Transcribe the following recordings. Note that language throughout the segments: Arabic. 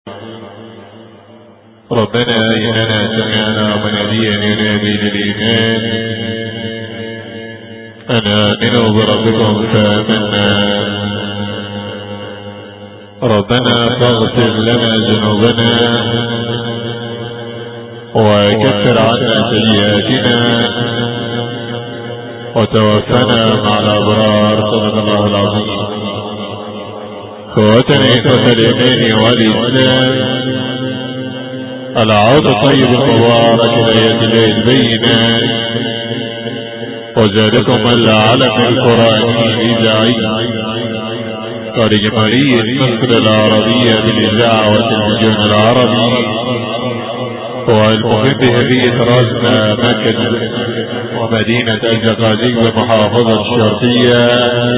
ربنا إننا سمعنا مناديا ينادي للإيمان أن آمنوا بربكم فآمنا. ربنا فاغفر لنا ذنوبنا وكفر عنا سيئاتنا وتوفنا مع الأبرار. صدق الله العظيم. اخواتنا إخوة الإيمان والإسلام، العود الطيب المبارك لآيات الله البينات، وذلكم العلم القرآني الإذاعي لجمهورية مصر العربية بالإذاعة والتلفزيون العربي، والمقيم بهدية راسنا مكة ومدينة الزقازيق بمحافظة الشرقية،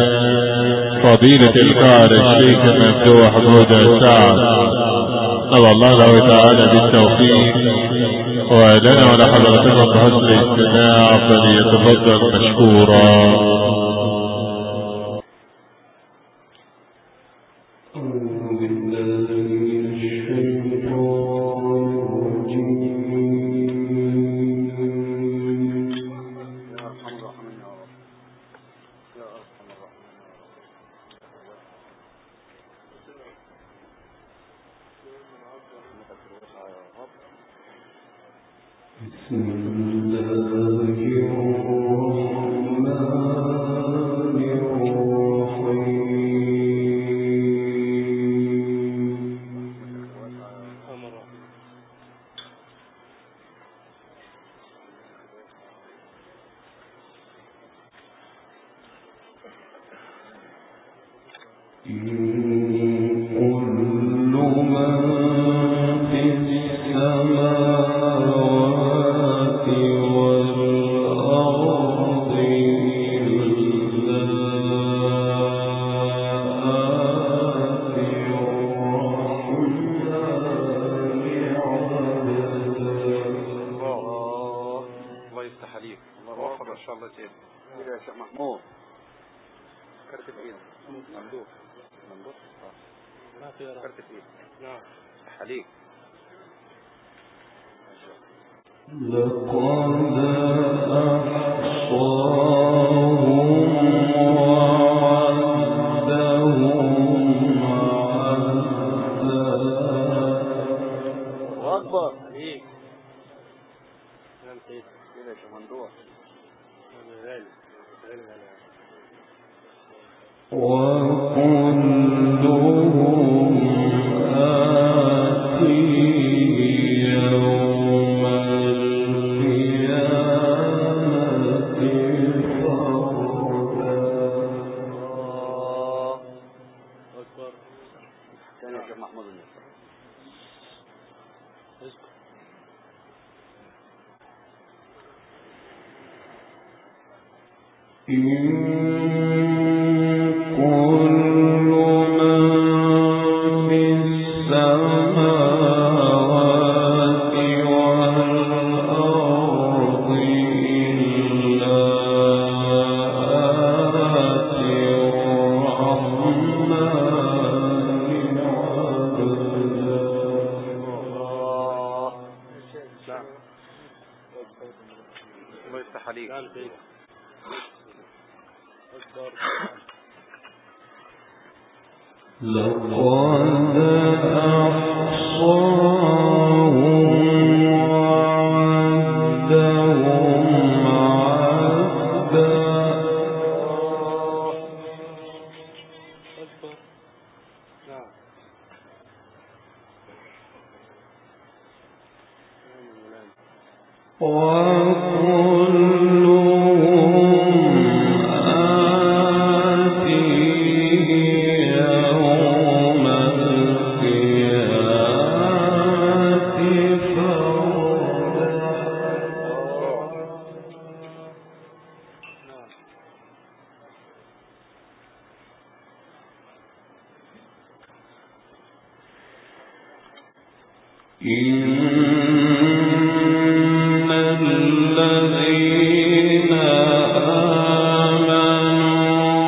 فضيلة القائد الشيخ ممدوح بودة سعد، نسأل الله له تعالى بالتوفيق، ولنا ولحضرتكم بحسن الاستماع، فليتفضل مشكورا.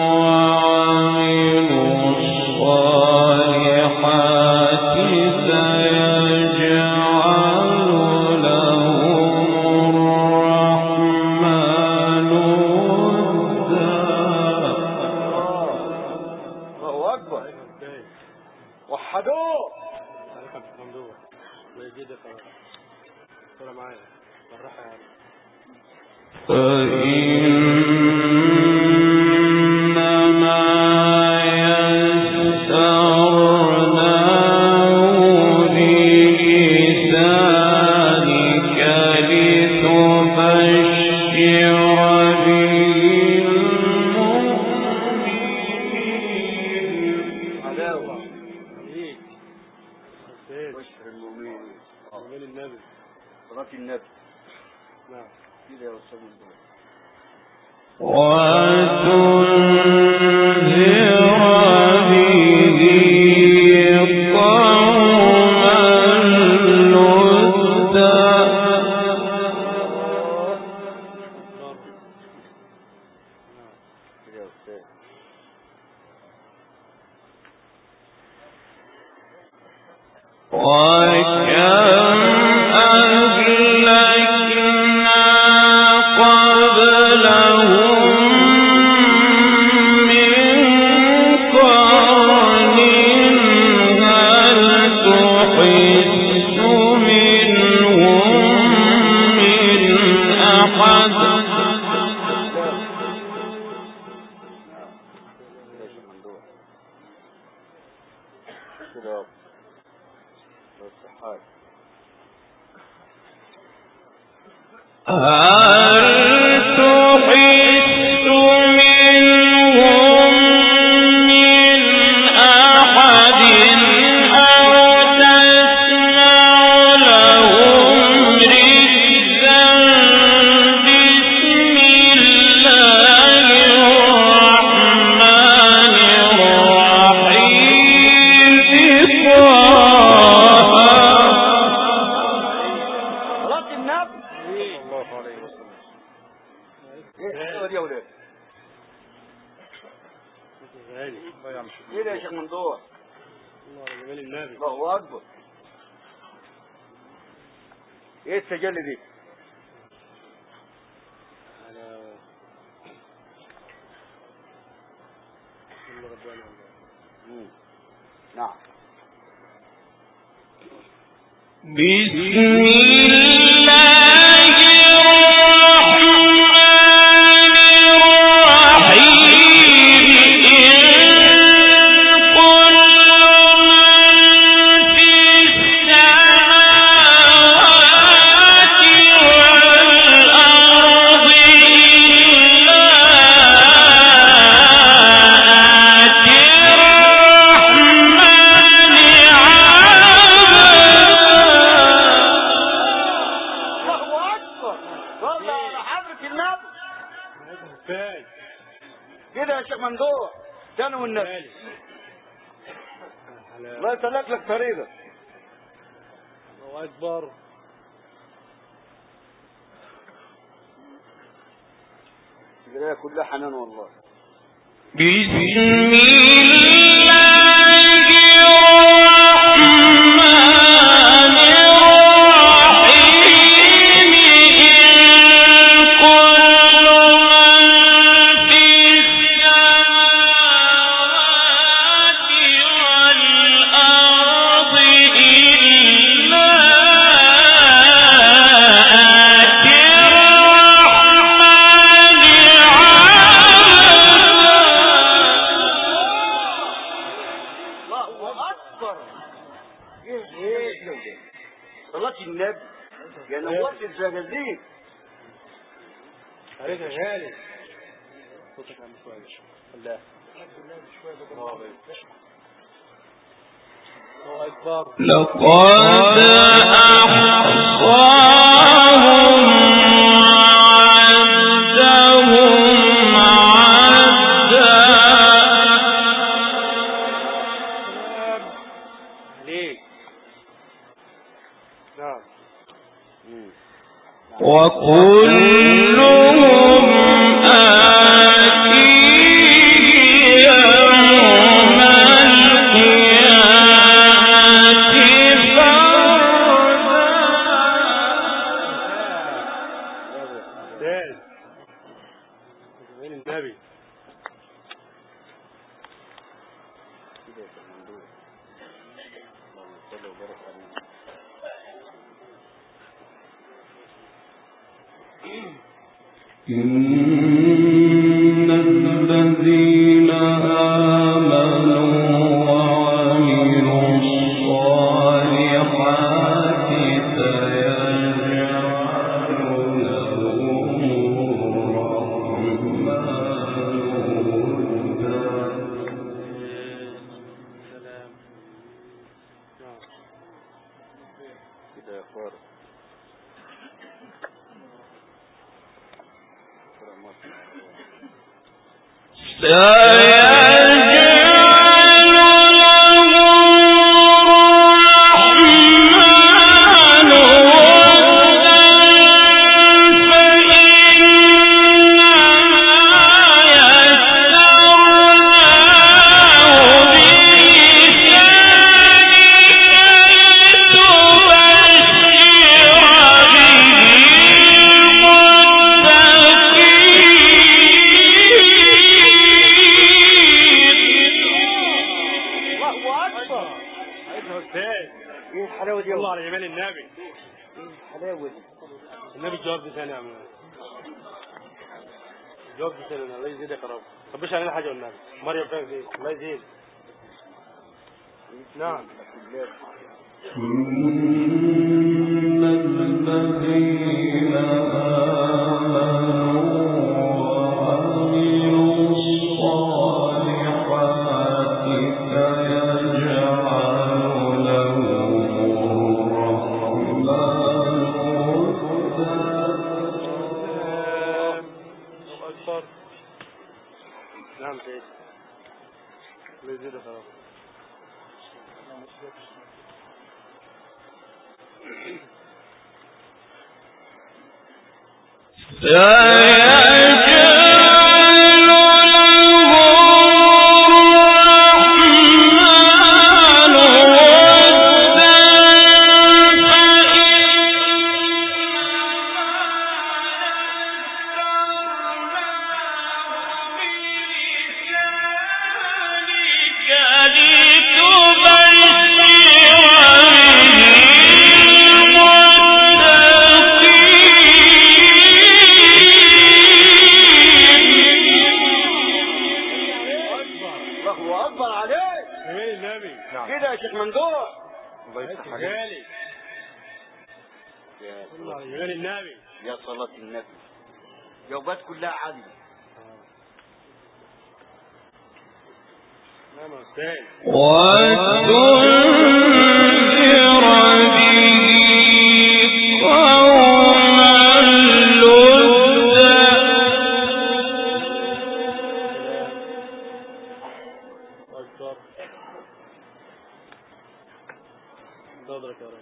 وعملوا الصالحات ممدوح الله يزيدك طلع معايا بالراحه يا ايه السجل دي؟ نعم. بسم الله كده يا شيخ ممدوح كانوا والنبي الله يسلك لك طريقك. الله اكبر. القرايه كلها حنان والله. بسم الله صلاة النبي يا نورت الزجاجيج. عليك يا غالي صوتك عم شويه. الله الله اكبر. لقد وكلهم آتيه يوم القيامة فردا. وين النبي؟ إن الذين آمنوا وعملوا الصالحات سيجعل لهم الرحمن ودا. كده يا فارس النبي جواب دي ثاني يا عم. جواب دي ثاني. الله يزيدك يا رب. طب علينا حاجه والنبي. مريم فين دي؟ الله يزيد. نعم. إن الذين آمنوا وعملوا الصالحات سيجعل لهم الرحمن أكبر. نعم سيد. الله يزيدك يا رب. كده يا شيخ ممدوح. الله يفتح عليك. يا الله يغني النبي. يا صلاة النبي. جوابات كلها عدل. نعم يا أستاذ. صدرك يا رب.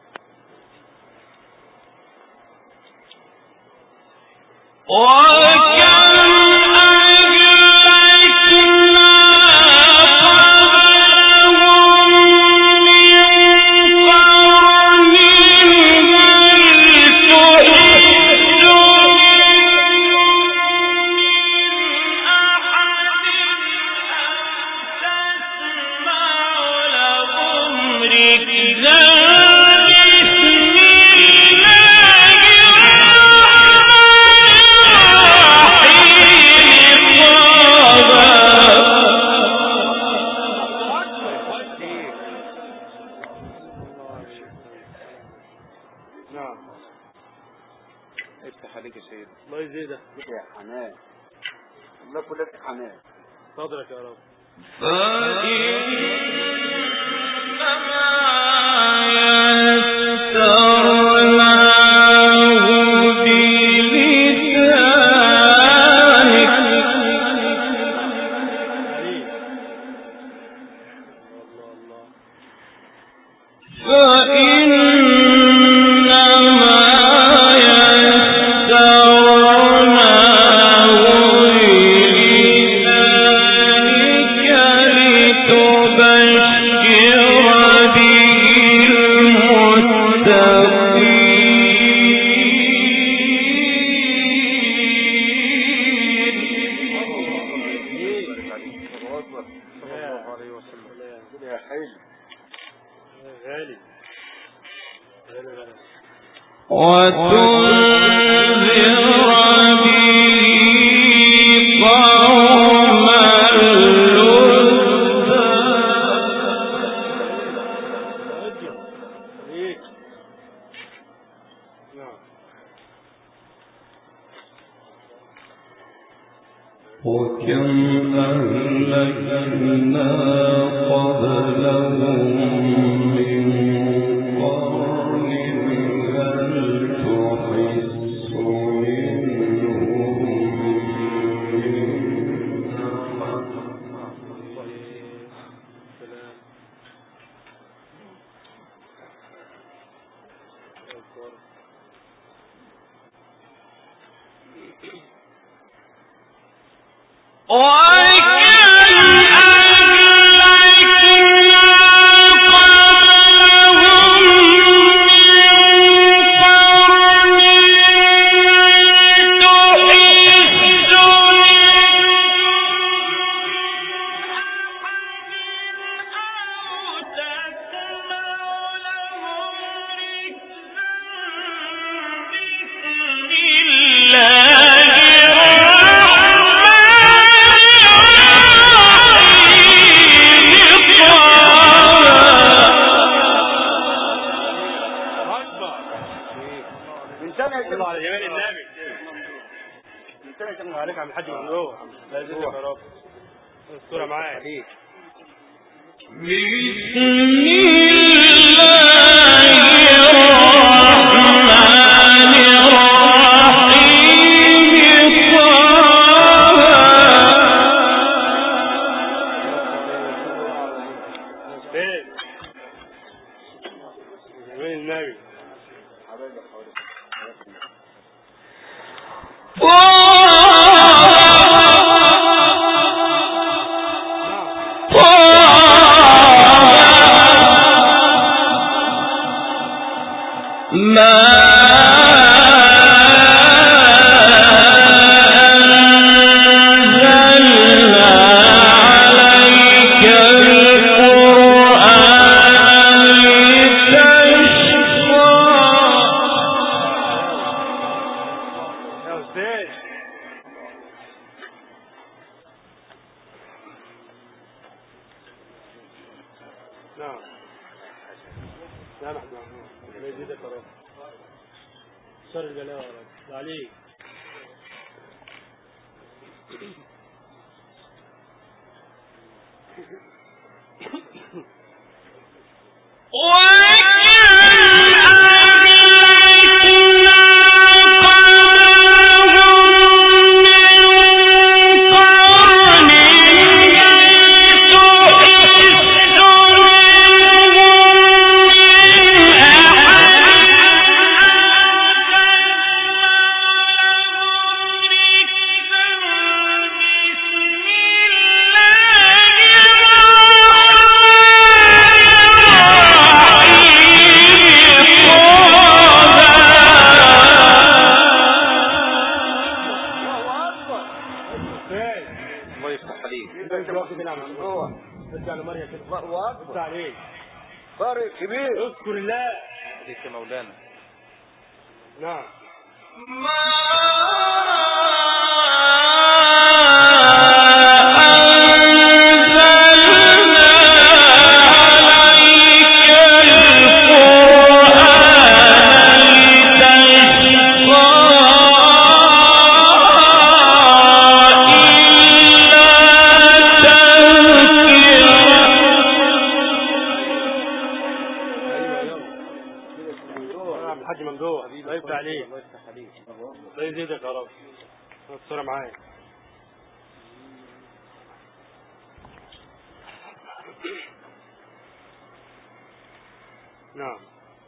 نعم. الله كلها حنان. صدرك يا رب. فارق كبير. اذكر الله. ليك مولانا. نعم. إلا الله يفتح عليك. الله يزيدك يا رب. الصورة معايا. نعم.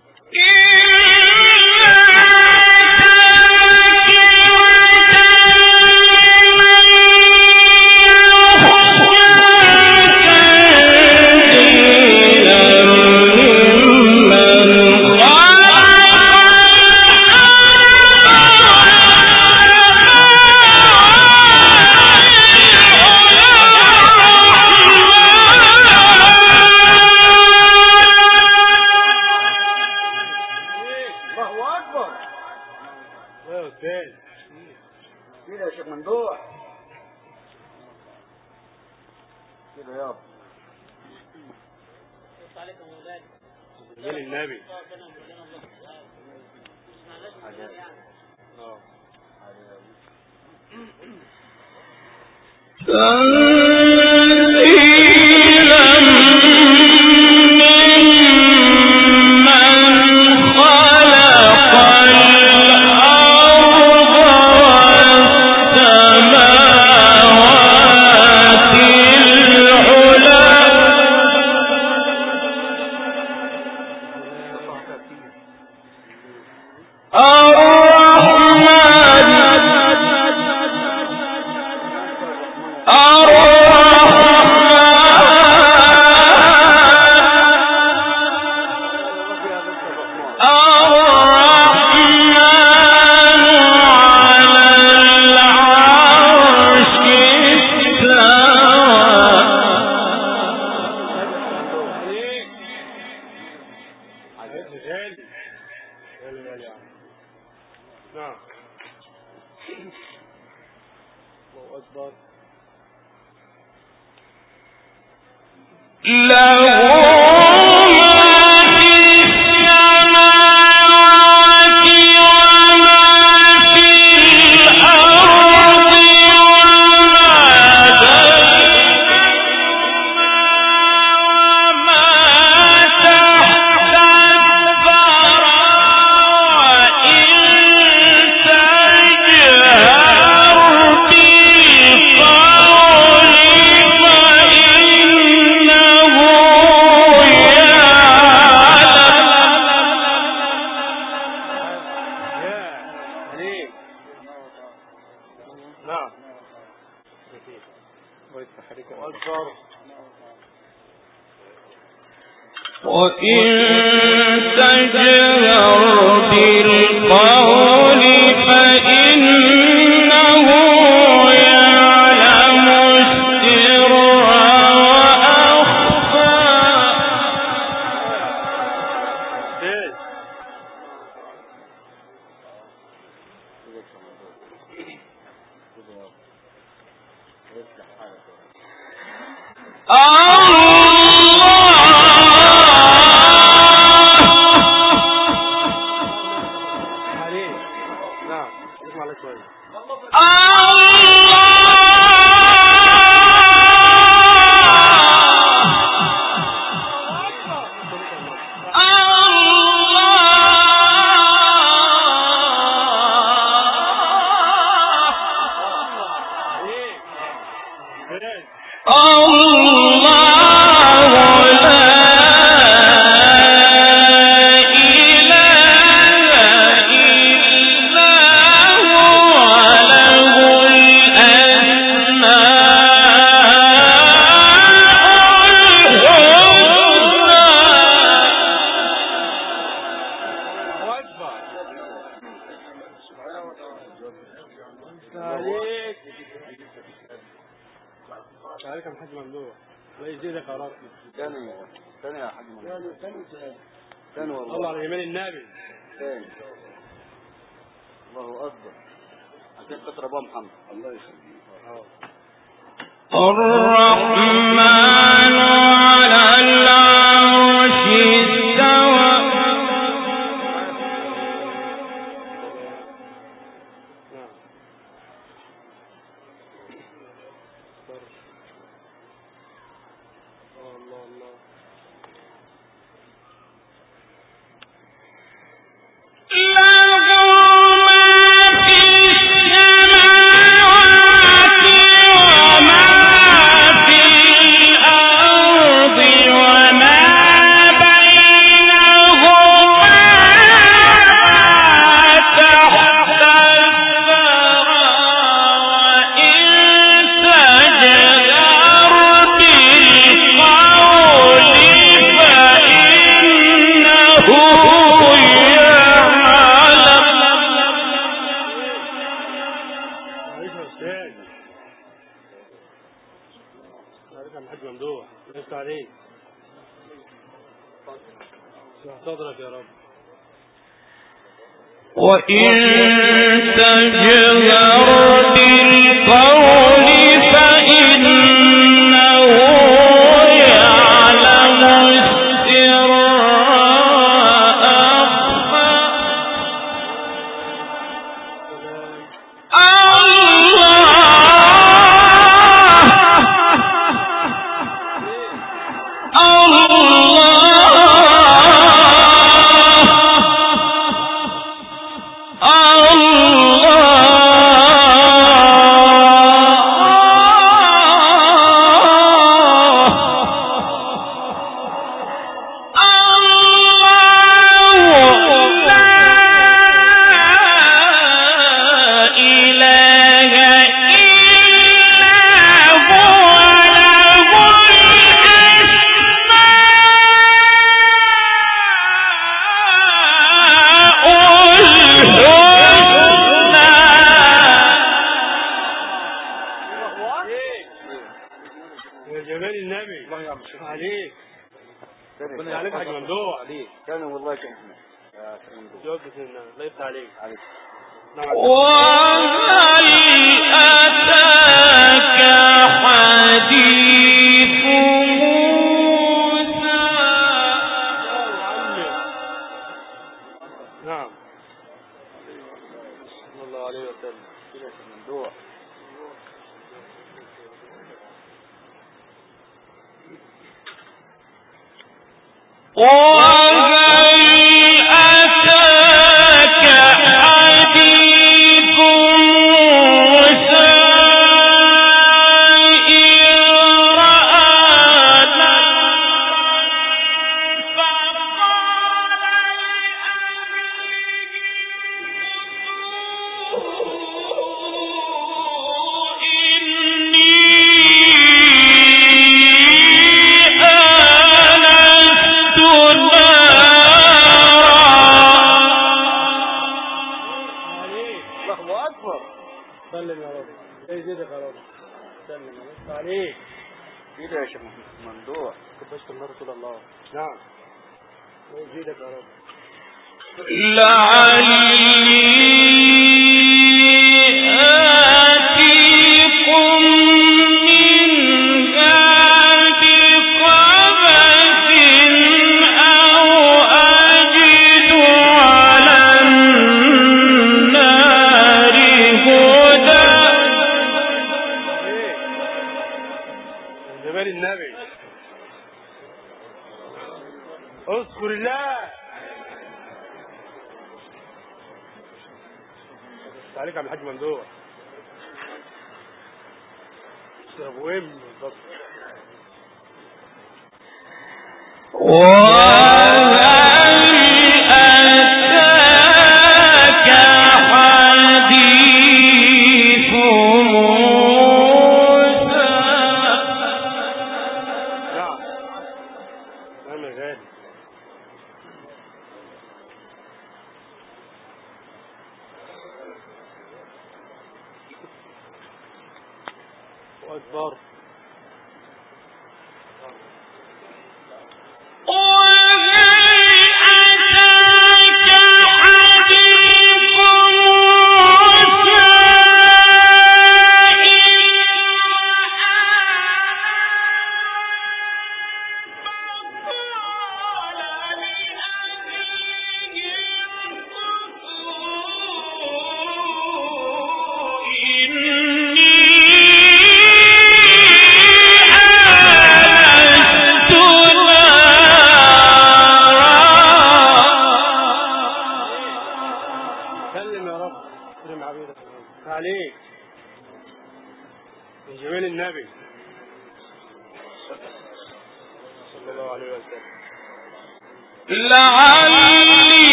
كده يا شيخ ممدوح كده يابا جميل النبي. له الحاج ممدوح ليس عليك. صدرك يا رب. وإن تجهر بالقول فإنه يعلم السر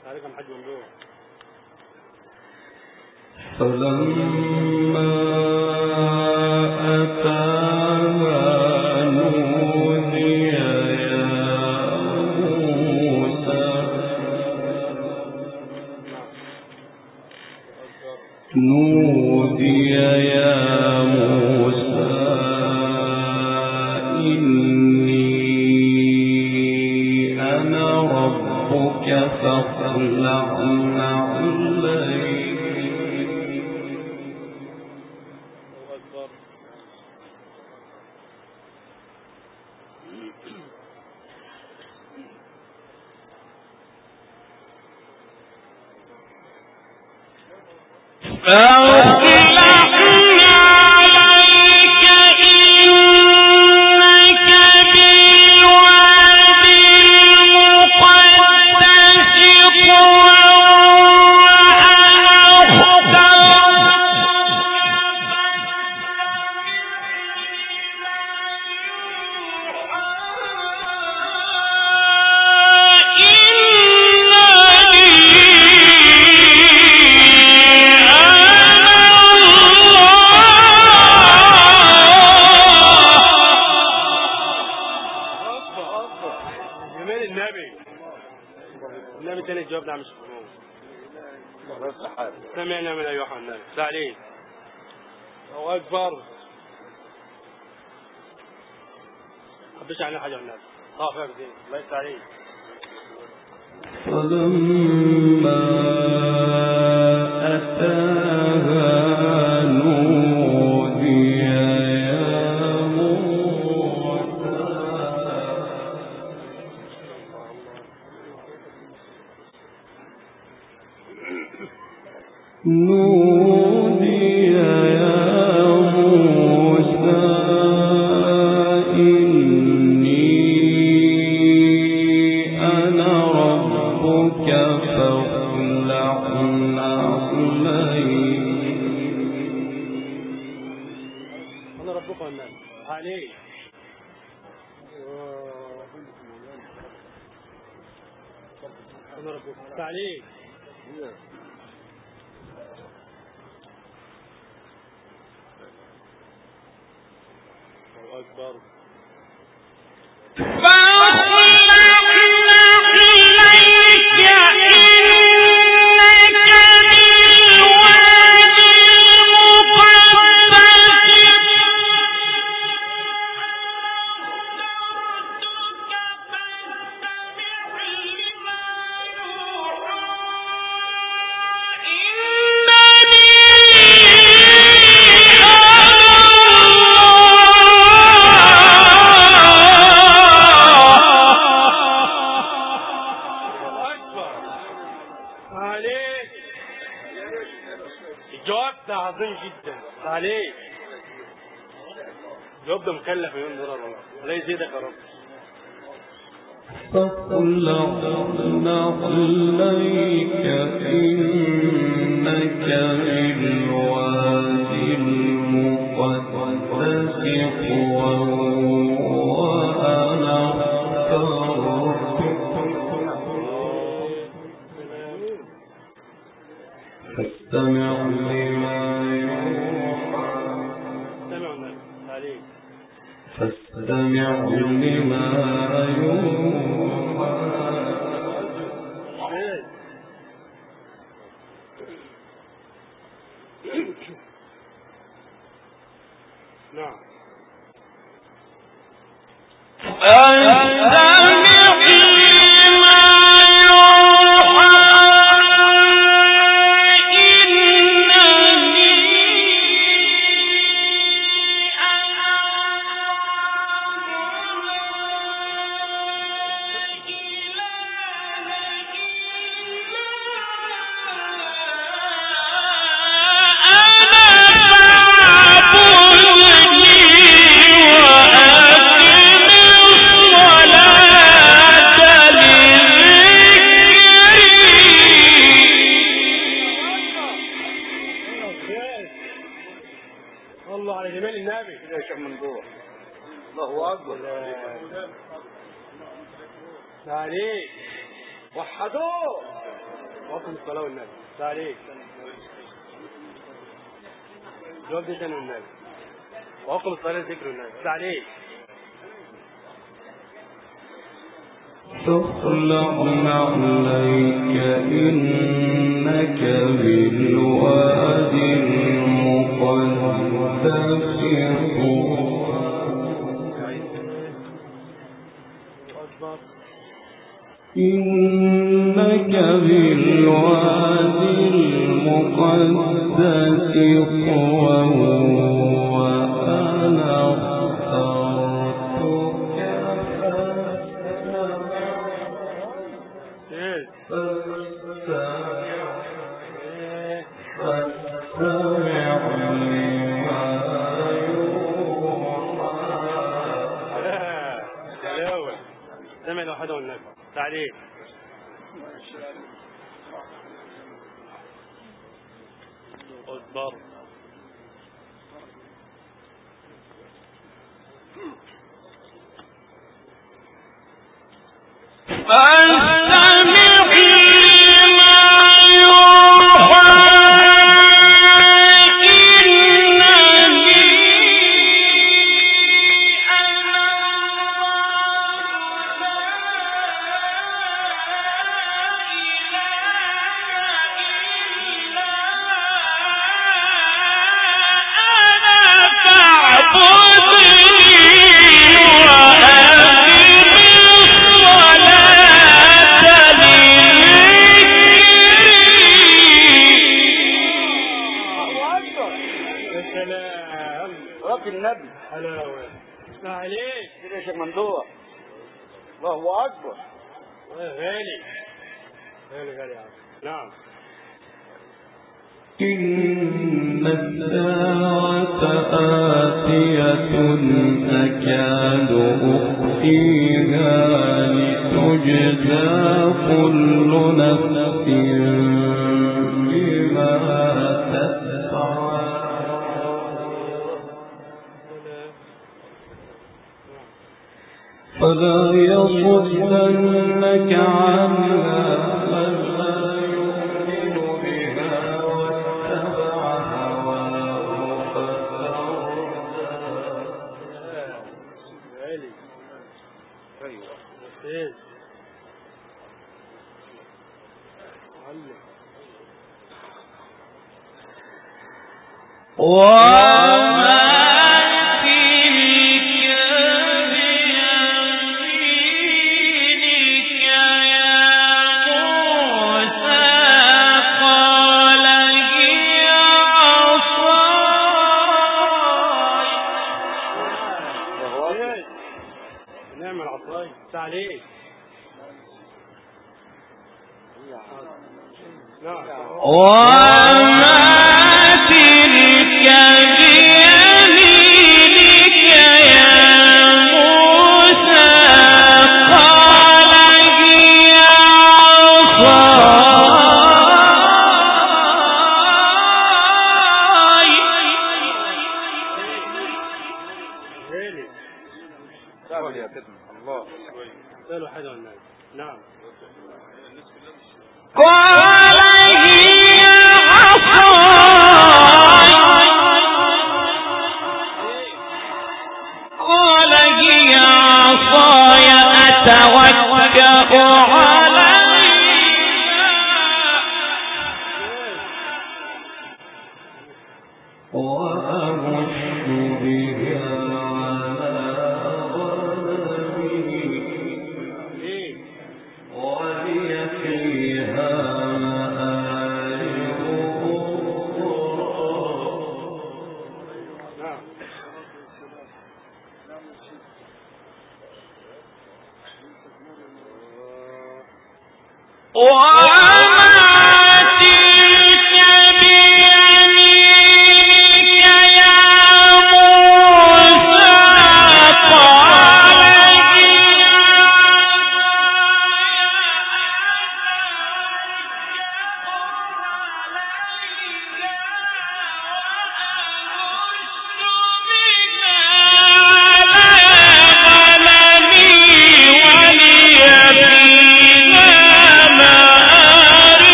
عليكم حج ممدوح. فلما أتاها نودي يا موسى إني أنا ربك فاخلع عليك. النبي تاني جوابنا مش سمعنا من أيها النبي سعيد. الله أكبر. حبيش علينا حاجة النبي طافر زين الله يسعيد. فلما أتاها نودي يا موسى إني أنا ربك فاخلع عليك. أنا ربك والنبي عليك. أنا ربك عليك. الله أكبر. الجواب ده عظيم جدا عليك. الجواب ده مكلف $1,000,000 والله. لا يزيدك يا رب. فاخلعنا عليك إنك بالوادي المقدس طوى وأنا اخترتك فاستمع لما يوحى. فاستمع لما يوحى. نعم. الله على جمال النبي. يا شيخ ممدوح الله أكبر عليك. وحدوه. وقم الصلاة والنبي. تعاليك. جواب دي تاني والنبي. وقم الصلاة ذكر النبي. تعاليك. تخلعن عليك إنك بالوادي المقدس إنك بالوادي المقدس طوى وأنا اخترتك سمع الوحدة والنبي. تعليق. اصبر. إن الساعة آتية أكاد أخفيها لتجزى كل نفس بما تسعى فلا يصدنك عنها من لا يؤمن بها واتبع هواه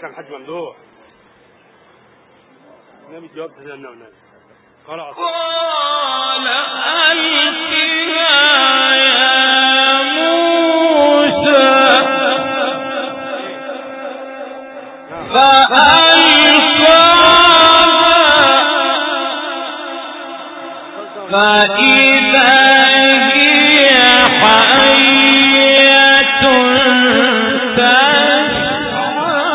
عليك الحاج ممدوح. نبي الجواب تسألنا ونبي قال ألقها يا موسى فإذا هي حية تسعى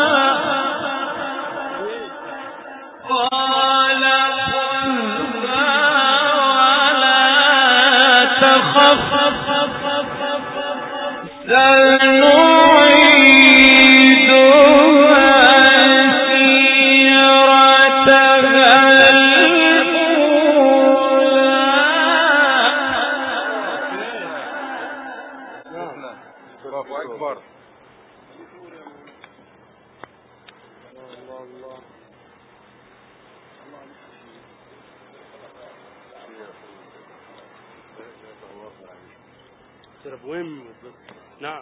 قال خذها ولا تخف نعم.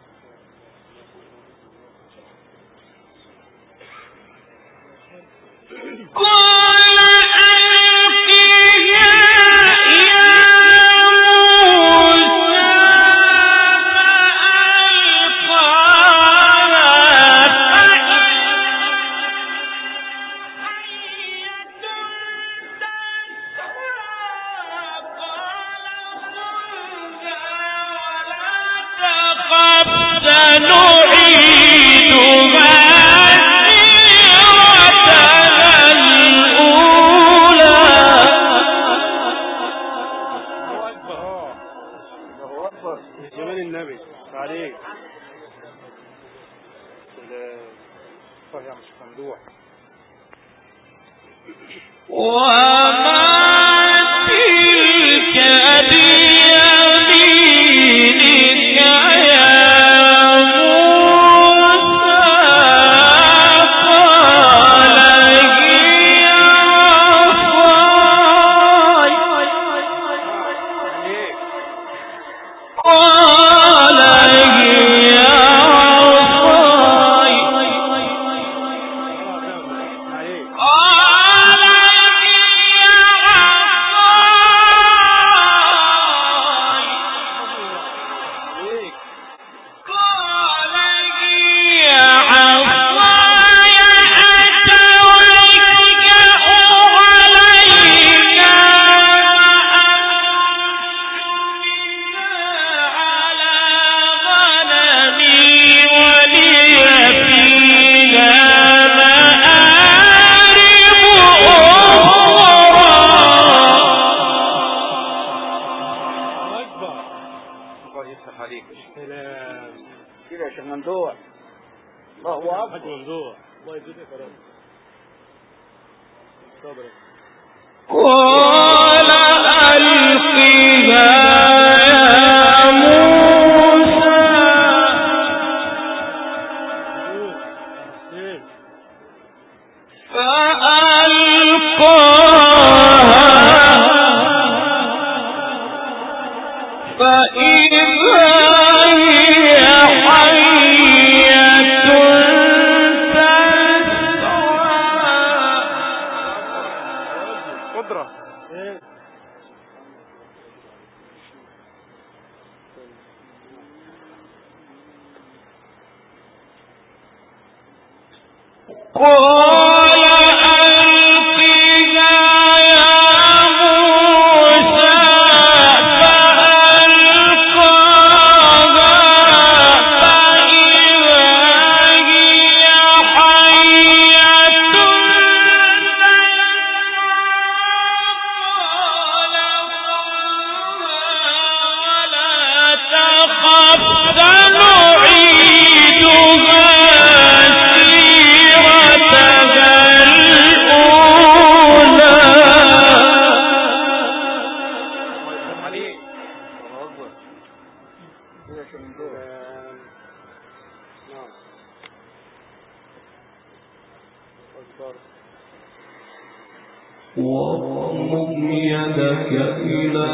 واضم يدك إلى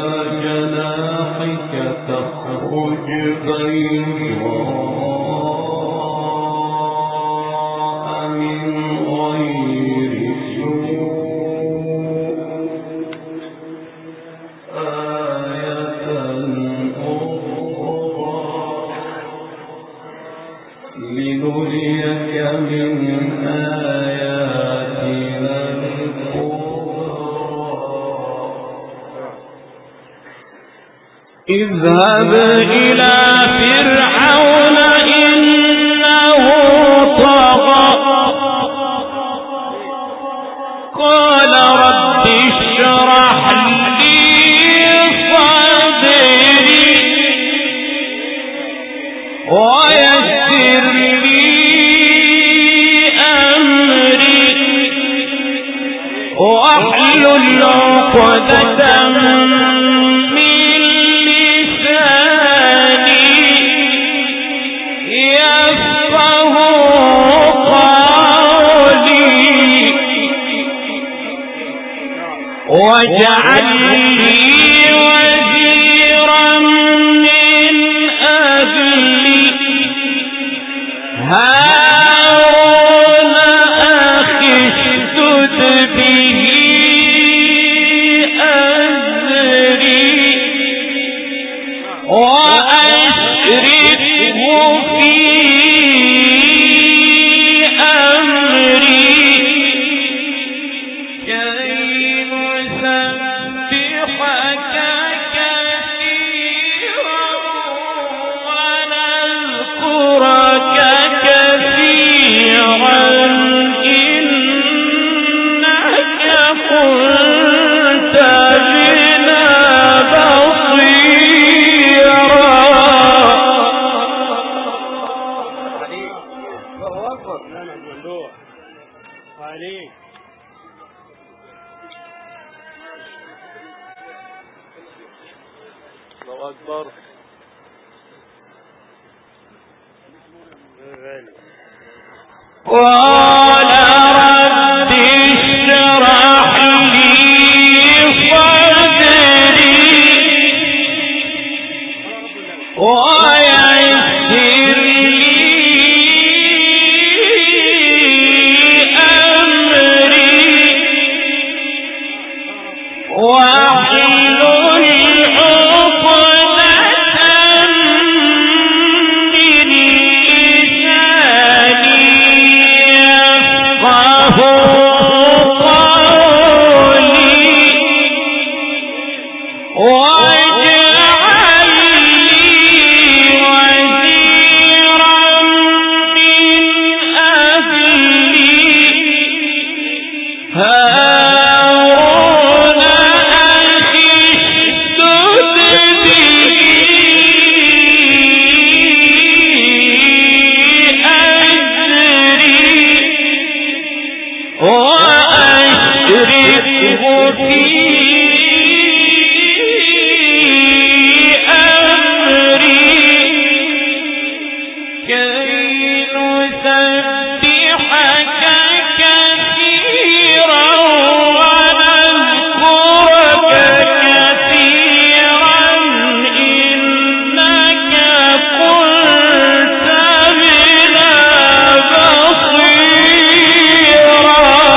جناحك تخرج بيضاء اذهب إلى فرعون إنه طغى قال رب اشرح لي صدري ويسر لي أمري واحلل عقدة من لساني يفقه قولي واجعل لي وزيرا من أهلي هارون أخي اشدد به أزري وأشركه في أمري كي نسبحك كثيرا ونذكرك كثيرا إنك كنت بنا بصيرا. عليك الله أكبر. قال رب اشرح لي صدري ويسر لي أمري واحلل عقدة من لساني يفقه قولي واجعل لي وزيرا من أهلي هارون أخي اشدد به أزري وأشركه في أمري كي نسبحك كثيرا ونذكرك كثيرا إنك كنت بنا بصيرا.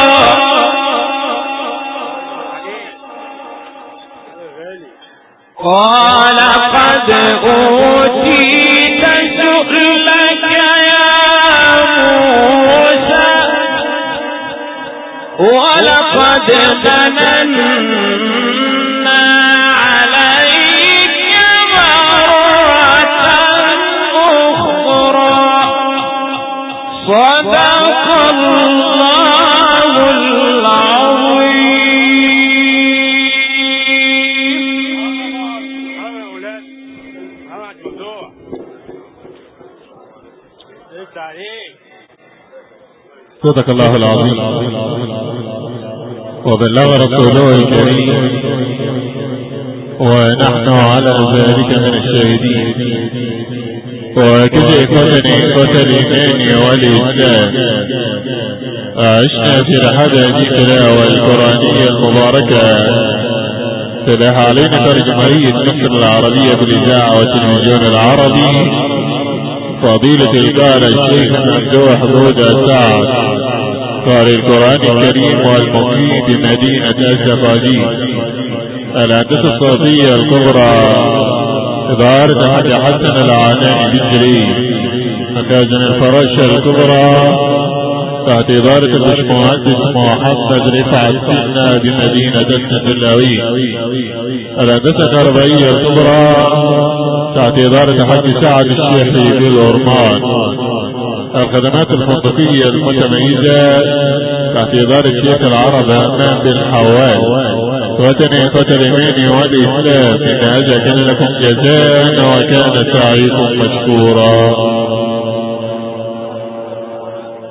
قال قد أوتيت سؤلك يا موسى ولقد مننا عليك مرة أخرى صدق الله العظيم. محمد ممدوح لسه عليك. صدق الله العظيم وبلغ رسوله الكريم ونحن على ذلك من الشاهدين. وكذا إخوة الإيمان والإسلام عشنا في رحلة التلاوة القرآنية المباركة تلاها علينا ترجمهية مصر العربية بالإذاعة والتلفزيون العربي فضيلة القارئ الشيخ ممدوح بودة سعد قارئ القرآن الكريم والمقيم بمدينة الزقازيق. الهندسة الصوتية الكبرى إدارة حاج حسن العناني بالجري. مخازن الفراشة الكبرى تحت إدارة الباشمهندس محمد رفعت سنة بمدينة السندلاوي. الهندسة الكهربائية الكبرى تحت إدارة حاج سعد الشيخي بالأرمان. الخدمات الفندقية المتميزة تحت إدارة الشيخ العرب أمام بالحوال. وتني قتل اليمين والإسلام إن هذا كان لكم جزاء وكان سعيكم مشكورا.